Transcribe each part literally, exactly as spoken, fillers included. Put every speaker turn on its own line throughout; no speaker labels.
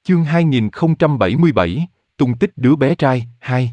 Chương hai nghìn không trăm bảy mươi bảy, tung tích đứa bé trai, hai.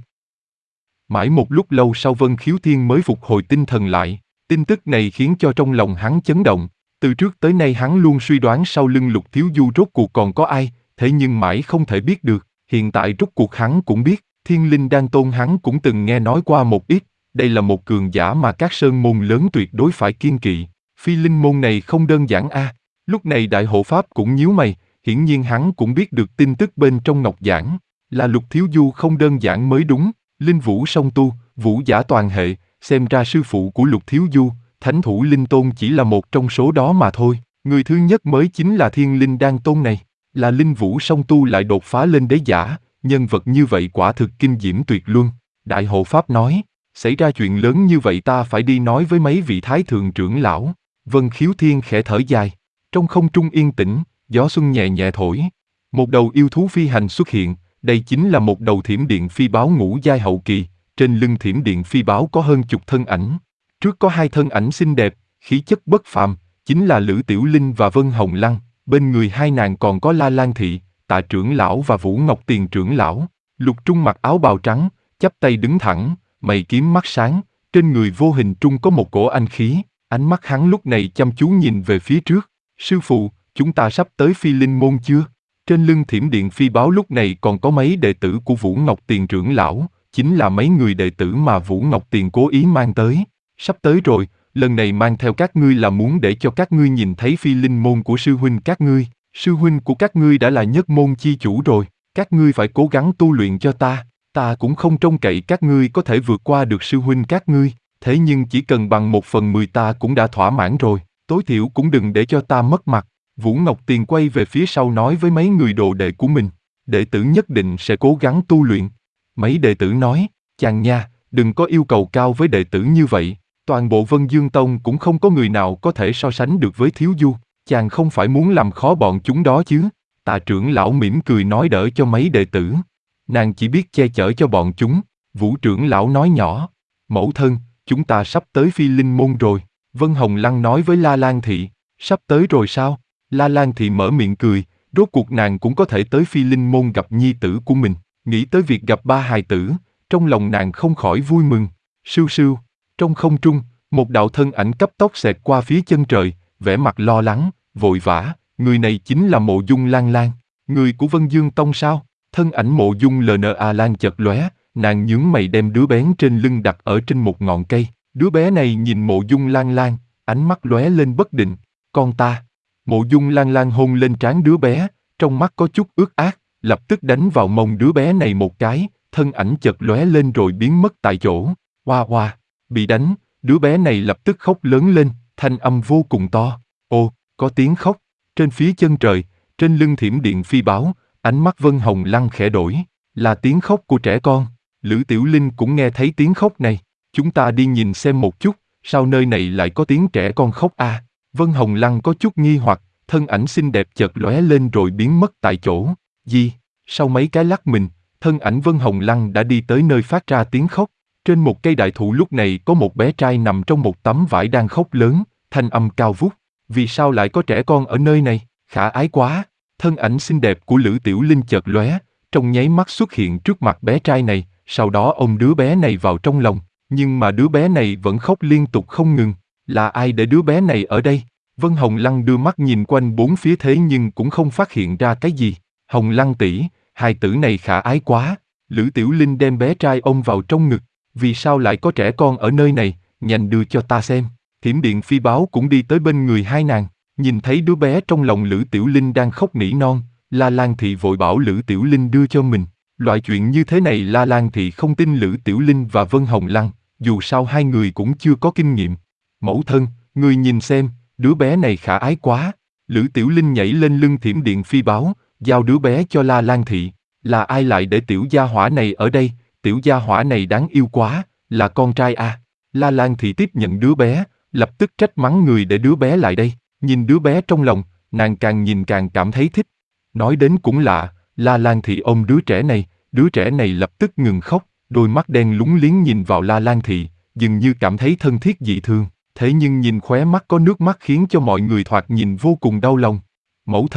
Mãi một lúc lâu sau Vân Khiếu Thiên mới phục hồi tinh thần lại, tin tức này khiến cho trong lòng hắn chấn động. Từ trước tới nay hắn luôn suy đoán sau lưng Lục Thiếu Du rốt cuộc còn có ai, thế nhưng mãi không thể biết được. Hiện tại rốt cuộc hắn cũng biết, Thiên Linh Đan Tôn hắn cũng từng nghe nói qua một ít, đây là một cường giả mà các sơn môn lớn tuyệt đối phải kiêng kỵ. Phi linh môn này không đơn giản a. À. Lúc này Đại Hộ Pháp cũng nhíu mày, hiển nhiên hắn cũng biết được tin tức bên trong ngọc giảng, là Lục Thiếu Du không đơn giản mới đúng. Linh vũ song tu, vũ giả toàn hệ, xem ra sư phụ của Lục Thiếu Du, Thánh Thủ Linh Tôn chỉ là một trong số đó mà thôi. Người thứ nhất mới chính là Thiên Linh Đan Tôn này, là linh vũ song tu lại đột phá lên đế giả, nhân vật như vậy quả thực kinh diễm tuyệt luân. Đại Hộ Pháp nói, xảy ra chuyện lớn như vậy ta phải đi nói với mấy vị thái thượng trưởng lão. Vân Khiếu Thiên khẽ thở dài, trong không trung yên tĩnh, gió xuân nhẹ nhẹ thổi. Một đầu yêu thú phi hành xuất hiện, đây chính là một đầu thiểm điện phi báo ngũ giai hậu kỳ, trên lưng thiểm điện phi báo có hơn chục thân ảnh. Trước có hai thân ảnh xinh đẹp, khí chất bất phàm, chính là Lữ Tiểu Linh và Vân Hồng Lăng, bên người hai nàng còn có La Lan Thị, Tạ trưởng lão và Vũ Ngọc Tiền trưởng lão. Lục Trung mặc áo bào trắng, chắp tay đứng thẳng, mày kiếm mắt sáng, trên người vô hình trung có một cổ anh khí, ánh mắt hắn lúc này chăm chú nhìn về phía trước. Sư phụ, chúng ta sắp tới Phi Linh môn chưa? Trên lưng thiểm điện phi báo lúc này còn có mấy đệ tử của Vũ Ngọc Tiền trưởng lão, chính là mấy người đệ tử mà Vũ Ngọc Tiền cố ý mang tới. Sắp tới rồi, lần này mang theo các ngươi là muốn để cho các ngươi nhìn thấy Phi Linh môn của sư huynh các ngươi. Sư huynh của các ngươi đã là nhất môn chi chủ rồi, các ngươi phải cố gắng tu luyện cho ta. Ta cũng không trông cậy các ngươi có thể vượt qua được sư huynh các ngươi, thế nhưng chỉ cần bằng một phần mười ta cũng đã thỏa mãn rồi, tối thiểu cũng đừng để cho ta mất mặt. Vũ Ngọc Tiền quay về phía sau nói với mấy người đồ đệ của mình, đệ tử nhất định sẽ cố gắng tu luyện. Mấy đệ tử nói, chàng nha, đừng có yêu cầu cao với đệ tử như vậy, toàn bộ Vân Dương Tông cũng không có người nào có thể so sánh được với Thiếu Du, chàng không phải muốn làm khó bọn chúng đó chứ. Tạ trưởng lão mỉm cười nói đỡ cho mấy đệ tử, nàng chỉ biết che chở cho bọn chúng. Vũ trưởng lão nói nhỏ, mẫu thân, chúng ta sắp tới Phi Linh môn rồi. Vân Hồng Lăng nói với La Lan Thị, sắp tới rồi sao? La Lan Thị mở miệng cười, rốt cuộc nàng cũng có thể tới Phi Linh môn gặp nhi tử của mình. Nghĩ tới việc gặp ba hài tử, trong lòng nàng không khỏi vui mừng. Sưu sưu, trong không trung, một đạo thân ảnh cấp tốc xẹt qua phía chân trời, vẻ mặt lo lắng, vội vã. Người này chính là Mộ Dung Lan Lan, người của Vân Dương Tông sao? Thân ảnh Mộ Dung lờ nờ a Lan chợt lóe, nàng nhướng mày đem đứa bé trên lưng đặt ở trên một ngọn cây. Đứa bé này nhìn Mộ Dung Lan Lan, ánh mắt lóe lên bất định. Con ta. Mộ Dung Lan Lan hôn lên trán đứa bé, trong mắt có chút ướt át, lập tức đánh vào mông đứa bé này một cái, thân ảnh chợt lóe lên rồi biến mất tại chỗ. Hoa hoa, bị đánh, đứa bé này lập tức khóc lớn lên, thanh âm vô cùng to. Ô, có tiếng khóc. Trên phía chân trời, trên lưng thiểm điện phi báo, ánh mắt Vân Hồng Lăng khẽ đổi, là tiếng khóc của trẻ con. Lữ Tiểu Linh cũng nghe thấy tiếng khóc này, chúng ta đi nhìn xem một chút, sao nơi này lại có tiếng trẻ con khóc a? À? Vân Hồng Lăng có chút nghi hoặc, thân ảnh xinh đẹp chợt lóe lên rồi biến mất tại chỗ. Gì? Sau mấy cái lắc mình, thân ảnh Vân Hồng Lăng đã đi tới nơi phát ra tiếng khóc. Trên một cây đại thụ lúc này có một bé trai nằm trong một tấm vải đang khóc lớn, thanh âm cao vút. Vì sao lại có trẻ con ở nơi này? Khả ái quá! Thân ảnh xinh đẹp của Lữ Tiểu Linh chợt lóe, trong nháy mắt xuất hiện trước mặt bé trai này, sau đó ôm đứa bé này vào trong lòng. Nhưng mà đứa bé này vẫn khóc liên tục không ngừng. Là ai để đứa bé này ở đây? Vân Hồng Lăng đưa mắt nhìn quanh bốn phía thế nhưng cũng không phát hiện ra cái gì. Hồng Lăng tỷ, hài tử này khả ái quá. Lữ Tiểu Linh đem bé trai ôm vào trong ngực. Vì sao lại có trẻ con ở nơi này? Nhanh đưa cho ta xem. Thiểm điện phi báo cũng đi tới bên người hai nàng. Nhìn thấy đứa bé trong lòng Lữ Tiểu Linh đang khóc nỉ non, La Lan Thị vội bảo Lữ Tiểu Linh đưa cho mình. Loại chuyện như thế này La Lan Thị không tin Lữ Tiểu Linh và Vân Hồng Lăng, dù sao hai người cũng chưa có kinh nghiệm. Mẫu thân, người nhìn xem, đứa bé này khả ái quá. Lữ Tiểu Linh nhảy lên lưng thiểm điện phi báo, giao đứa bé cho La Lan Thị. Là ai lại để tiểu gia hỏa này ở đây? Tiểu gia hỏa này đáng yêu quá, là con trai à? La Lan Thị tiếp nhận đứa bé, lập tức trách mắng người để đứa bé lại đây. Nhìn đứa bé trong lòng, nàng càng nhìn càng cảm thấy thích. Nói đến cũng lạ, La Lan Thị ôm đứa trẻ này, đứa trẻ này lập tức ngừng khóc, đôi mắt đen lúng liếng nhìn vào La Lan Thị, dường như cảm thấy thân thiết dị thương. Thế nhưng nhìn khóe mắt có nước mắt khiến cho mọi người thoạt nhìn vô cùng đau lòng. Mẫu thân,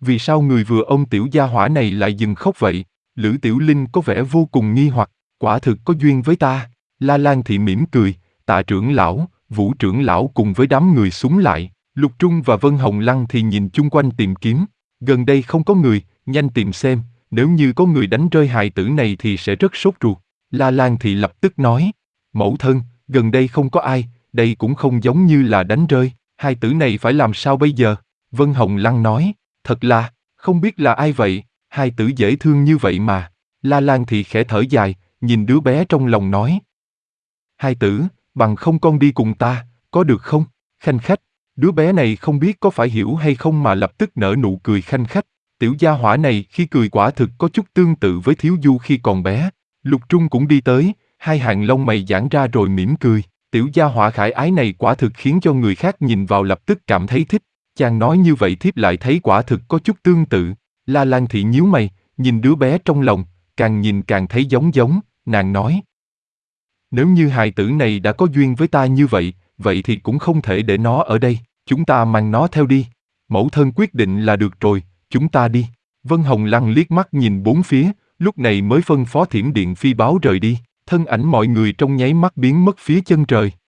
vì sao người vừa ôm tiểu gia hỏa này lại dừng khóc vậy? Lữ Tiểu Linh có vẻ vô cùng nghi hoặc, quả thực có duyên với ta. La Lan Thị mỉm cười, Tạ trưởng lão, Vũ trưởng lão cùng với đám người súng lại, Lục Trung và Vân Hồng Lăng thì nhìn chung quanh tìm kiếm. Gần đây không có người, nhanh tìm xem, nếu như có người đánh rơi hài tử này thì sẽ rất sốt ruột. La Lan Thị lập tức nói, mẫu thân, gần đây không có ai, đây cũng không giống như là đánh rơi, hài tử này phải làm sao bây giờ? Vân Hồng Lăng nói, thật là, không biết là ai vậy, hài tử dễ thương như vậy mà. La Lan Thị khẽ thở dài, nhìn đứa bé trong lòng nói. Hài tử, bằng không con đi cùng ta, có được không? Khanh khách, đứa bé này không biết có phải hiểu hay không mà lập tức nở nụ cười khanh khách. Tiểu gia hỏa này khi cười quả thực có chút tương tự với Thiếu Du khi còn bé. Lục Trung cũng đi tới, hai hàng lông mày giãn ra rồi mỉm cười. Tiểu gia hỏa khải ái này quả thực khiến cho người khác nhìn vào lập tức cảm thấy thích. Chàng nói như vậy thiếp lại thấy quả thực có chút tương tự. La Lan Thị nhíu mày, nhìn đứa bé trong lòng, càng nhìn càng thấy giống giống, nàng nói. Nếu như hài tử này đã có duyên với ta như vậy, vậy thì cũng không thể để nó ở đây, chúng ta mang nó theo đi. Mẫu thân quyết định là được rồi, chúng ta đi. Vân Hồng Lăng liếc mắt nhìn bốn phía, lúc này mới phân phó Thiểm Điện Phi báo rời đi, thân ảnh mọi người trong nháy mắt biến mất phía chân trời.